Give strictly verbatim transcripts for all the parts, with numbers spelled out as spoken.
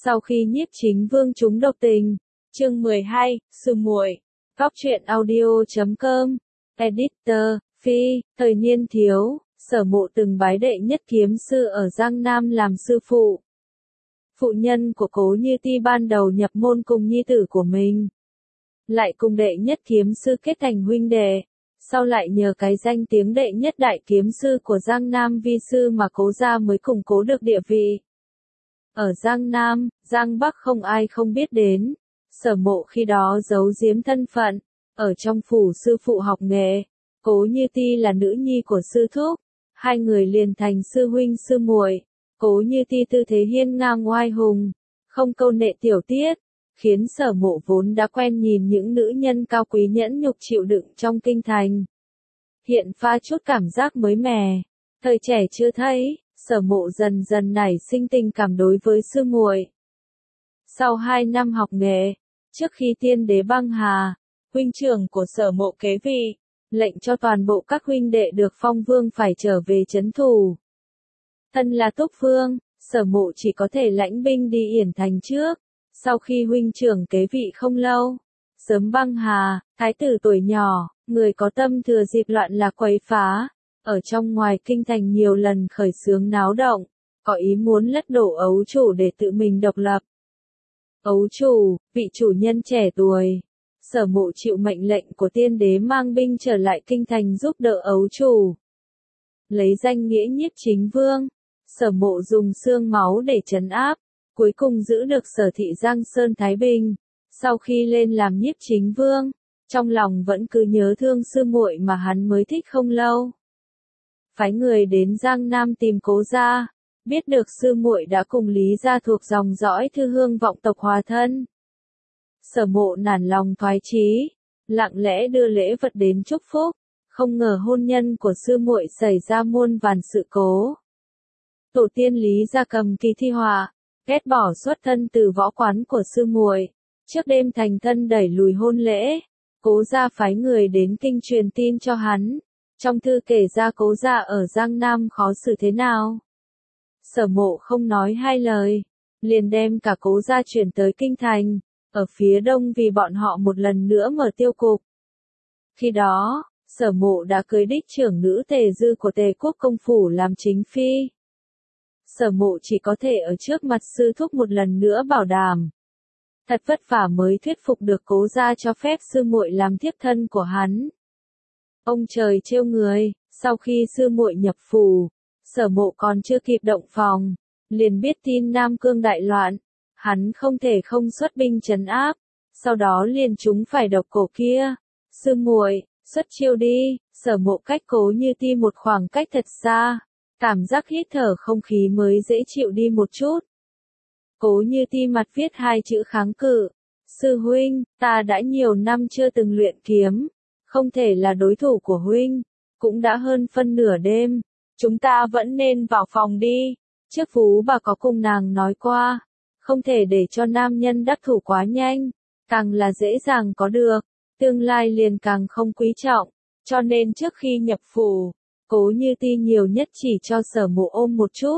Sau khi Nhiếp Chính Vương trúng độc tình, chương mười hai, Sư muội. Góc truyện audio chấm com, Editor, Phi, thời niên thiếu, Sở Mộ từng bái đệ nhất kiếm sư ở Giang Nam làm sư phụ. Phụ nhân của Cố Như Ti ban đầu nhập môn cùng nhi tử của mình, lại cùng đệ nhất kiếm sư kết thành huynh đệ, sau lại nhờ cái danh tiếng đệ nhất đại kiếm sư của Giang Nam vi sư mà Cố gia mới củng cố được địa vị. Ở Giang Nam, Giang Bắc không ai không biết đến, Sở Mộ khi đó giấu giếm thân phận, ở trong phủ sư phụ học nghệ, Cố Như Ti là nữ nhi của sư thúc, hai người liền thành sư huynh sư muội. Cố Như Ti tư thế hiên ngang oai hùng, không câu nệ tiểu tiết, khiến Sở Mộ vốn đã quen nhìn những nữ nhân cao quý nhẫn nhục chịu đựng trong kinh thành. Hiện pha chút cảm giác mới mẻ, thời trẻ chưa thấy, Sở Mộ dần dần nảy sinh tình cảm đối với sư muội. Sau hai năm học nghệ, trước khi tiên đế băng hà, huynh trưởng của Sở Mộ kế vị, lệnh cho toàn bộ các huynh đệ được phong vương phải trở về trấn thủ. Thân là túc vương, Sở Mộ chỉ có thể lãnh binh đi Yển Thành trước. Sau khi huynh trưởng kế vị không lâu, sớm băng hà, thái tử tuổi nhỏ, người có tâm thừa dịp loạn lạc quấy phá, ở trong ngoài kinh thành nhiều lần khởi xướng náo động, có ý muốn lật đổ ấu chủ để tự mình độc lập. Ấu chủ, vị chủ nhân trẻ tuổi, Sở Mộ chịu mệnh lệnh của tiên đế mang binh trở lại kinh thành giúp đỡ ấu chủ. Lấy danh nghĩa Nhiếp Chính Vương, Sở Mộ dùng xương máu để trấn áp, cuối cùng giữ được Sở thị Giang Sơn Thái Bình. Sau khi lên làm Nhiếp Chính Vương, trong lòng vẫn cứ nhớ thương sư muội mà hắn mới thích không lâu. Phái người đến Giang Nam tìm Cố gia, biết được sư muội đã cùng Lý gia thuộc dòng dõi Thư Hương vọng tộc hòa thân. Sở Mộ nản lòng thoái chí, lặng lẽ đưa lễ vật đến chúc phúc, không ngờ hôn nhân của sư muội xảy ra muôn vàn sự cố. Tổ tiên Lý gia cầm kỳ thi họa, ghét bỏ xuất thân từ võ quán của sư muội, trước đêm thành thân đẩy lùi hôn lễ, Cố gia phái người đến kinh truyền tin cho hắn, trong thư kể ra Cố gia ở Giang Nam khó xử thế nào. Sở Mộ không nói hai lời, liền đem cả Cố gia chuyển tới kinh thành, ở phía đông vì bọn họ một lần nữa mở tiêu cục. Khi đó, Sở Mộ đã cưới đích trưởng nữ Tề Dư của Tề quốc công phủ làm chính phi. Sở Mộ chỉ có thể ở trước mặt sư thúc một lần nữa bảo đảm. Thật vất vả mới thuyết phục được Cố gia cho phép sư muội làm thiếp thân của hắn. Ông trời trêu người, sau khi sư muội nhập phủ, Sở Mộ còn chưa kịp động phòng, liền biết tin Nam Cương đại loạn, hắn không thể không xuất binh trấn áp, sau đó liền chúng phải độc cổ kia. Sư muội, xuất chiêu đi. Sở Mộ cách Cố Như Ti một khoảng cách thật xa, cảm giác hít thở không khí mới dễ chịu đi một chút. Cố Như Ti mặt viết hai chữ kháng cự. Sư huynh, ta đã nhiều năm chưa từng luyện kiếm, không thể là đối thủ của huynh, cũng đã hơn phân nửa đêm, chúng ta vẫn nên vào phòng đi. Trước Phú bà có cùng nàng nói qua, không thể để cho nam nhân đắc thủ quá nhanh, càng là dễ dàng có được, tương lai liền càng không quý trọng, cho nên trước khi nhập phủ, Cố Như Ti nhiều nhất chỉ cho Sở Mộ ôm một chút.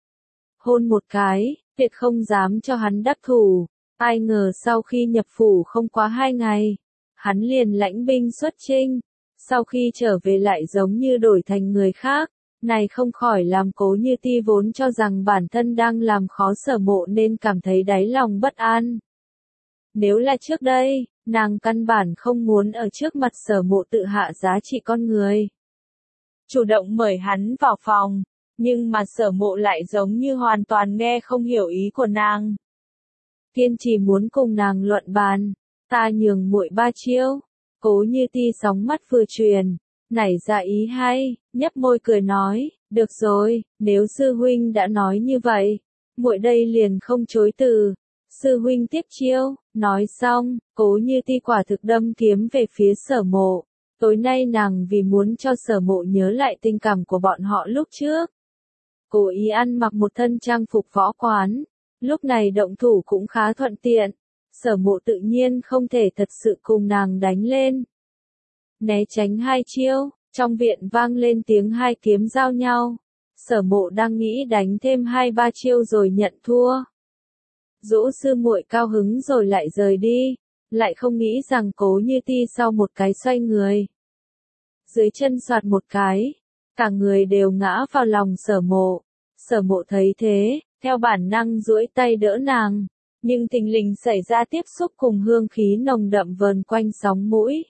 Hôn một cái, tuyệt không dám cho hắn đắc thủ, ai ngờ sau khi nhập phủ không quá hai ngày, hắn liền lãnh binh xuất chinh, sau khi trở về lại giống như đổi thành người khác, này không khỏi làm Cố Như Ti vốn cho rằng bản thân đang làm khó Sở Mộ nên cảm thấy đáy lòng bất an. Nếu là trước đây, nàng căn bản không muốn ở trước mặt Sở Mộ tự hạ giá trị con người. Chủ động mời hắn vào phòng, nhưng mà Sở Mộ lại giống như hoàn toàn nghe không hiểu ý của nàng. Kiên trì muốn cùng nàng luận bàn, ta nhường muội ba chiêu. Cố Như Ti sóng mắt vừa truyền, nảy ra ý hay, nhấp môi cười nói, được rồi, nếu sư huynh đã nói như vậy, muội đây liền không chối từ. Sư huynh tiếp chiêu. Nói xong, Cố Như Ti quả thực đâm kiếm về phía Sở Mộ. Tối nay nàng vì muốn cho Sở Mộ nhớ lại tình cảm của bọn họ lúc trước, cố ý ăn mặc một thân trang phục võ quán, lúc này động thủ cũng khá thuận tiện. Sở Mộ tự nhiên không thể thật sự cùng nàng đánh lên. Né tránh hai chiêu, trong viện vang lên tiếng hai kiếm giao nhau. Sở Mộ đang nghĩ đánh thêm hai ba chiêu rồi nhận thua. dỗ sư muội cao hứng rồi lại rời đi, lại không nghĩ rằng Cố Như Ti sau một cái xoay người, dưới chân soạt một cái, cả người đều ngã vào lòng Sở Mộ. Sở Mộ thấy thế, theo bản năng duỗi tay đỡ nàng, nhưng thình lình xảy ra tiếp xúc cùng hương khí nồng đậm vờn quanh sóng mũi,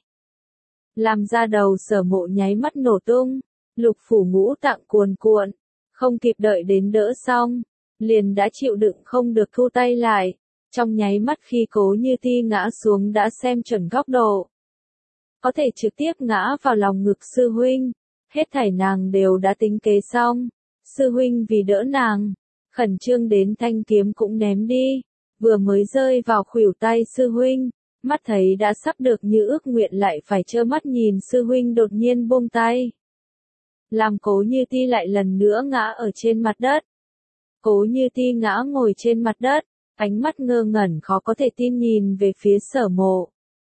làm da đầu Sở Mộ nháy mắt nổ tung, lục phủ ngũ tạng cuồn cuộn, không kịp đợi đến đỡ xong, liền đã chịu đựng không được thu tay lại, trong nháy mắt khi Cố Như Ti ngã xuống đã xem chuẩn góc độ, có thể trực tiếp ngã vào lòng ngực sư huynh, hết thảy nàng đều đã tính kế xong, sư huynh vì đỡ nàng, khẩn trương đến thanh kiếm cũng ném đi, vừa mới rơi vào khuỷu tay sư huynh, mắt thấy đã sắp được như ước nguyện lại phải trơ mắt nhìn sư huynh đột nhiên buông tay, làm Cố Như Ti lại lần nữa ngã ở trên mặt đất. Cố Như Ti ngã ngồi trên mặt đất, ánh mắt ngơ ngẩn khó có thể tin nhìn về phía Sở Mộ.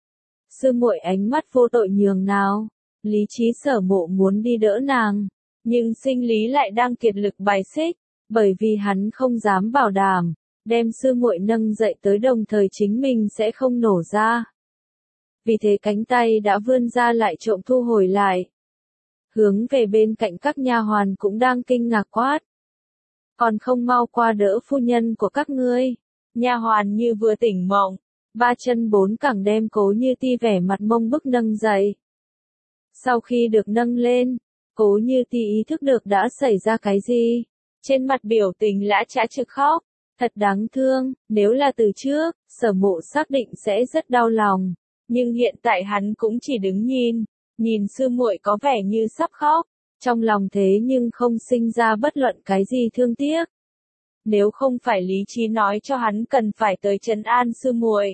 Sư muội ánh mắt vô tội nhường nào, lý trí Sở Mộ muốn đi đỡ nàng, nhưng sinh lý lại đang kiệt lực bài xích, bởi vì hắn không dám bảo đảm, đem sư muội nâng dậy tới đồng thời chính mình sẽ không nổ ra. Vì thế cánh tay đã vươn ra lại trộm thu hồi lại, hướng về bên cạnh các nha hoàn cũng đang kinh ngạc quát. Còn không mau qua đỡ phu nhân của các ngươi. Nha hoàn như vừa tỉnh mộng, ba chân bốn cẳng đem Cố Như Ti vẻ mặt mông bức nâng dậy. Sau khi được nâng lên, Cố Như Ti ý thức được đã xảy ra cái gì, trên mặt biểu tình lã chã trực khóc, thật đáng thương, nếu là từ trước, Sở Mộ xác định sẽ rất đau lòng, nhưng hiện tại hắn cũng chỉ đứng nhìn, nhìn sư muội có vẻ như sắp khóc, trong lòng thế nhưng không sinh ra bất luận cái gì thương tiếc. Nếu không phải lý trí nói cho hắn cần phải tới trấn an sư muội,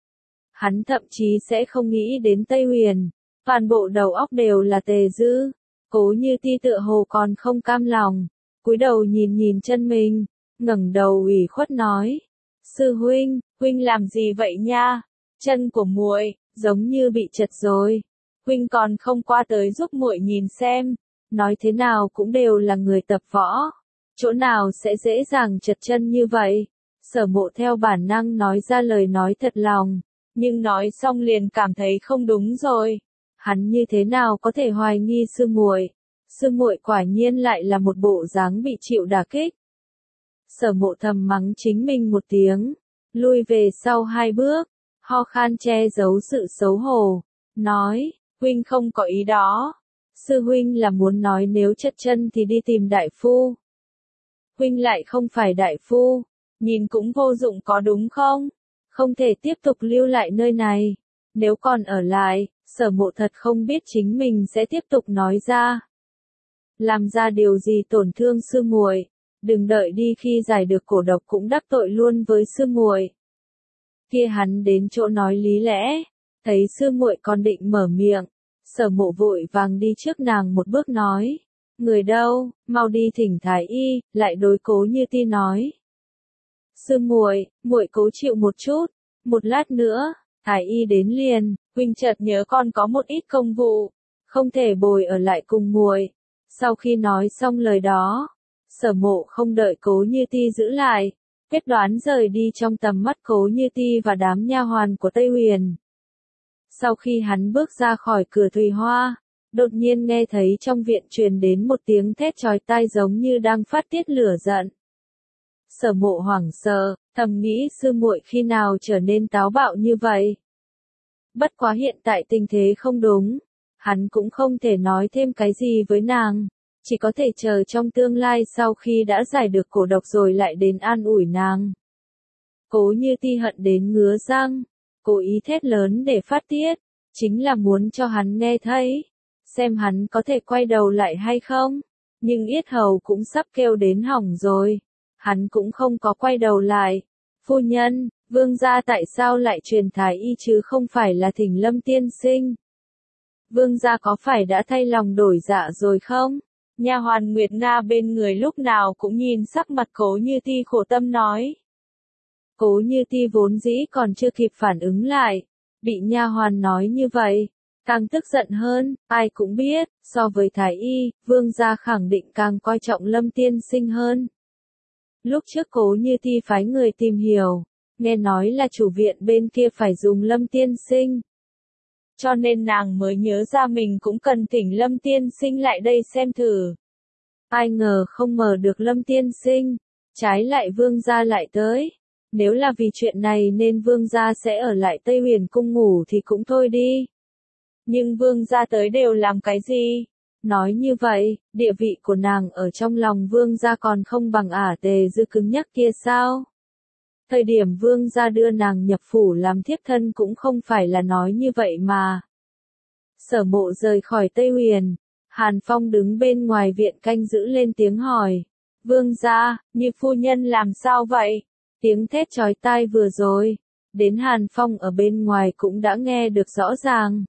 hắn thậm chí sẽ không nghĩ đến Tây Huyền, toàn bộ đầu óc đều là Tề Dư. Cố Như Ti tựa hồ còn không cam lòng, cúi đầu nhìn nhìn chân mình, ngẩng đầu ủy khuất nói: "Sư huynh, huynh làm gì vậy nha? Chân của muội giống như bị trật rồi, huynh còn không qua tới giúp muội nhìn xem." Nói thế nào cũng đều là người tập võ, chỗ nào sẽ dễ dàng trật chân như vậy. Sở Mộ theo bản năng nói ra lời nói thật lòng, nhưng nói xong liền cảm thấy không đúng rồi. Hắn như thế nào có thể hoài nghi sư muội? Sư muội quả nhiên lại là một bộ dáng bị chịu đả kích. Sở Mộ thầm mắng chính mình một tiếng, lui về sau hai bước, ho khan che giấu sự xấu hổ, nói: "Huynh không có ý đó. Sư huynh là muốn nói nếu trật chân thì đi tìm đại phu. Huynh lại không phải đại phu, nhìn cũng vô dụng có đúng không? Không thể tiếp tục lưu lại nơi này. Nếu còn ở lại, Sở Mộ thật không biết chính mình sẽ tiếp tục nói ra. Làm ra điều gì tổn thương sư muội, đừng đợi đi khi giải được cổ độc cũng đắc tội luôn với sư muội." Kia hắn đến chỗ nói lý lẽ, thấy sư muội còn định mở miệng, Sở Mộ vội vàng đi trước nàng một bước nói: "Người đâu, mau đi thỉnh thái y." Lại đối Cố Như Ti nói: "Sư muội, muội cố chịu một chút, một lát nữa, thái y đến liền, huynh chợt nhớ con có một ít công vụ, không thể bồi ở lại cùng muội." Sau khi nói xong lời đó, Sở Mộ không đợi Cố Như Ti giữ lại, quyết đoán rời đi trong tầm mắt Cố Như Ti và đám nha hoàn của Tây Huyền. Sau khi hắn bước ra khỏi cửa Thùy Hoa, đột nhiên nghe thấy trong viện truyền đến một tiếng thét chói tai giống như đang phát tiết lửa giận. Sở Mộ hoảng sợ, thầm nghĩ sư muội khi nào trở nên táo bạo như vậy. Bất quá hiện tại tình thế không đúng, hắn cũng không thể nói thêm cái gì với nàng, chỉ có thể chờ trong tương lai sau khi đã giải được cổ độc rồi lại đến an ủi nàng. Cố Như Ti hận đến ngứa răng, cố ý thét lớn để phát tiết, chính là muốn cho hắn nghe thấy, xem hắn có thể quay đầu lại hay không, nhưng yết hầu cũng sắp kêu đến hỏng rồi, hắn cũng không có quay đầu lại. "Phu nhân, vương gia tại sao lại truyền thái y chứ không phải là thỉnh Lâm tiên sinh? Vương gia có phải đã thay lòng đổi dạ rồi không?" Nha hoàn Nguyệt Nga bên người lúc nào cũng nhìn sắc mặt Cố Như Ti khổ tâm nói. Cố Như Ti vốn dĩ còn chưa kịp phản ứng lại, bị nha hoàn nói như vậy, càng tức giận hơn. Ai cũng biết, so với thái y, vương gia khẳng định càng coi trọng Lâm tiên sinh hơn. Lúc trước Cố Như Thi phái người tìm hiểu, nghe nói là chủ viện bên kia phải dùng Lâm tiên sinh. Cho nên nàng mới nhớ ra mình cũng cần thỉnh Lâm tiên sinh lại đây xem thử. Ai ngờ không mời được Lâm tiên sinh, trái lại Vương gia lại tới. Nếu là vì chuyện này nên Vương gia sẽ ở lại Tây Huyền cung ngủ thì cũng thôi đi. Nhưng Vương gia tới đều làm cái gì? Nói như vậy, địa vị của nàng ở trong lòng Vương gia còn không bằng ả Tề Dư cứng nhắc kia sao? Thời điểm Vương gia đưa nàng nhập phủ làm thiếp thân cũng không phải là nói như vậy mà. Sở Mộ rời khỏi Tây Huyền, Hàn Phong đứng bên ngoài viện canh giữ lên tiếng hỏi. Vương gia, Như phu nhân làm sao vậy? Tiếng thét chói tai vừa rồi, đến Hàn Phong ở bên ngoài cũng đã nghe được rõ ràng.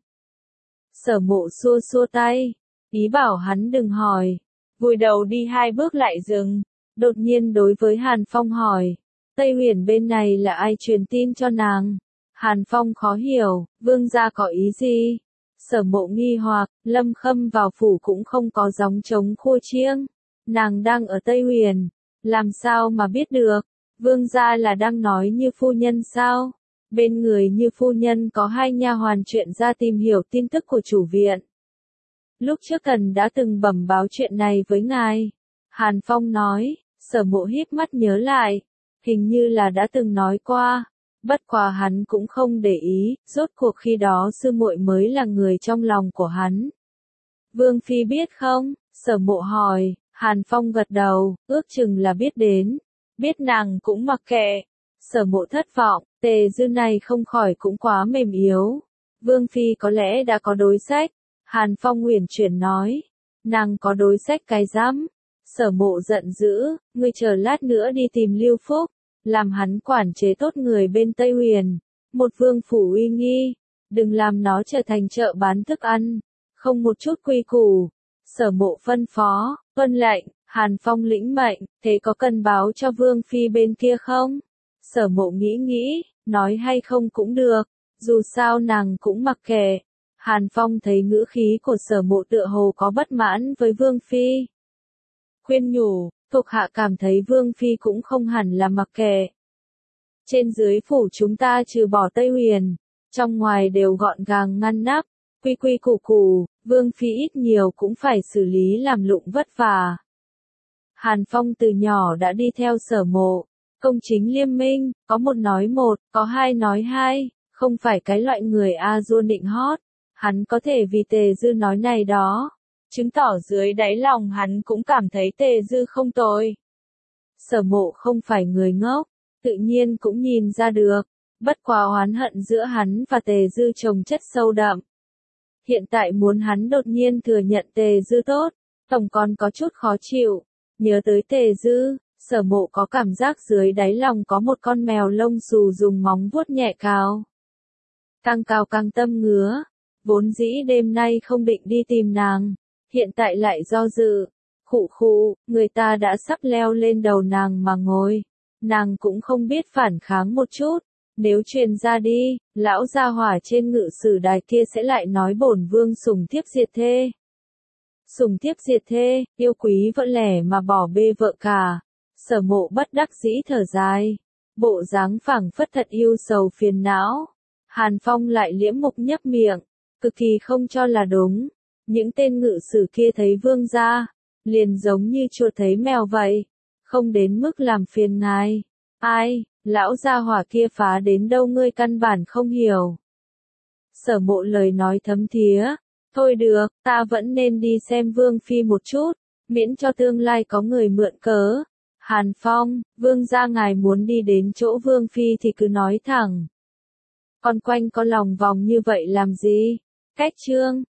Sở Mộ xua xua tay, ý bảo hắn đừng hỏi, vùi đầu đi hai bước lại dừng, đột nhiên đối với Hàn Phong hỏi, Tây Huyền bên này là ai truyền tin cho nàng? Hàn Phong khó hiểu, Vương gia có ý gì? Sở Mộ nghi hoặc, Lâm Khâm vào phủ cũng không có gióng trống khua chiêng, nàng đang ở Tây Huyền, làm sao mà biết được? Vương gia là đang nói Như phu nhân sao? Bên người Như phu nhân có hai nha hoàn chuyện ra tìm hiểu tin tức của chủ viện. Lúc trước Cần đã từng bẩm báo chuyện này với ngài. Hàn Phong nói, Sở Mộ híp mắt nhớ lại, hình như là đã từng nói qua, bất quá hắn cũng không để ý, rốt cuộc khi đó sư muội mới là người trong lòng của hắn. Vương phi biết không? Sở Mộ hỏi. Hàn Phong gật đầu, ước chừng là biết đến. Biết nàng cũng mặc kệ. Sở Mộ thất vọng, Tề Dư này không khỏi cũng quá mềm yếu. Vương phi có lẽ đã có đối sách. Hàn Phong huyền chuyển nói, nàng có đối sách cái rắm. Sở Mộ giận dữ, ngươi chờ lát nữa đi tìm Lưu Phúc, làm hắn quản chế tốt người bên Tây Huyền, một vương phủ uy nghi, đừng làm nó trở thành chợ bán thức ăn, không một chút quy củ. Sở Mộ phân phó, tuân lệnh. Hàn Phong lĩnh mệnh, thế có cần báo cho Vương phi bên kia không? Sở Mộ nghĩ nghĩ, nói hay không cũng được, dù sao nàng cũng mặc kệ. Hàn Phong thấy ngữ khí của Sở Mộ tựa hồ có bất mãn với Vương phi. Khuyên nhủ, thuộc hạ cảm thấy Vương phi cũng không hẳn là mặc kệ. Trên dưới phủ chúng ta trừ bỏ Tây Huyền, trong ngoài đều gọn gàng ngăn nắp, quy quy củ củ, Vương phi ít nhiều cũng phải xử lý làm lụng vất vả. Hàn Phong từ nhỏ đã đi theo Sở Mộ, công chính liêm minh, có một nói một, có hai nói hai, không phải cái loại người a dua nịnh hót, hắn có thể vì Tề Dư nói này đó, chứng tỏ dưới đáy lòng hắn cũng cảm thấy Tề Dư không tồi. Sở Mộ không phải người ngốc, tự nhiên cũng nhìn ra được, bất quá oán hận giữa hắn và Tề Dư chồng chất sâu đậm. Hiện tại muốn hắn đột nhiên thừa nhận Tề Dư tốt, tổng còn có chút khó chịu. Nhớ tới Tề Dư, Sở Mộ có cảm giác dưới đáy lòng có một con mèo lông xù dùng móng vuốt nhẹ cào. Càng cào càng tâm ngứa, vốn dĩ đêm nay không định đi tìm nàng, hiện tại lại do dự. Khụ khụ, người ta đã sắp leo lên đầu nàng mà ngồi, nàng cũng không biết phản kháng một chút, nếu truyền ra đi, lão gia hỏa trên ngự sử đài kia sẽ lại nói bổn vương sủng thiếp diệt thê. Sủng thiếp diệt thê, yêu quý vợ lẻ mà bỏ bê vợ cả. Sở Mộ bất đắc dĩ thở dài, bộ dáng phảng phất thật yêu sầu phiền não. Hàn Phong lại liễm mục nhấp miệng, cực kỳ không cho là đúng. Những tên ngự sử kia thấy vương gia, liền giống như chuột thấy mèo vậy, không đến mức làm phiền ngài. Ai, lão gia hỏa kia phá đến đâu ngươi căn bản không hiểu. Sở Mộ lời nói thấm thía. Thôi được, ta vẫn nên đi xem Vương phi một chút, miễn cho tương lai có người mượn cớ. Hàn Phong, Vương gia ngài muốn đi đến chỗ Vương phi thì cứ nói thẳng. Còn quanh có lòng vòng như vậy làm gì? Cách chương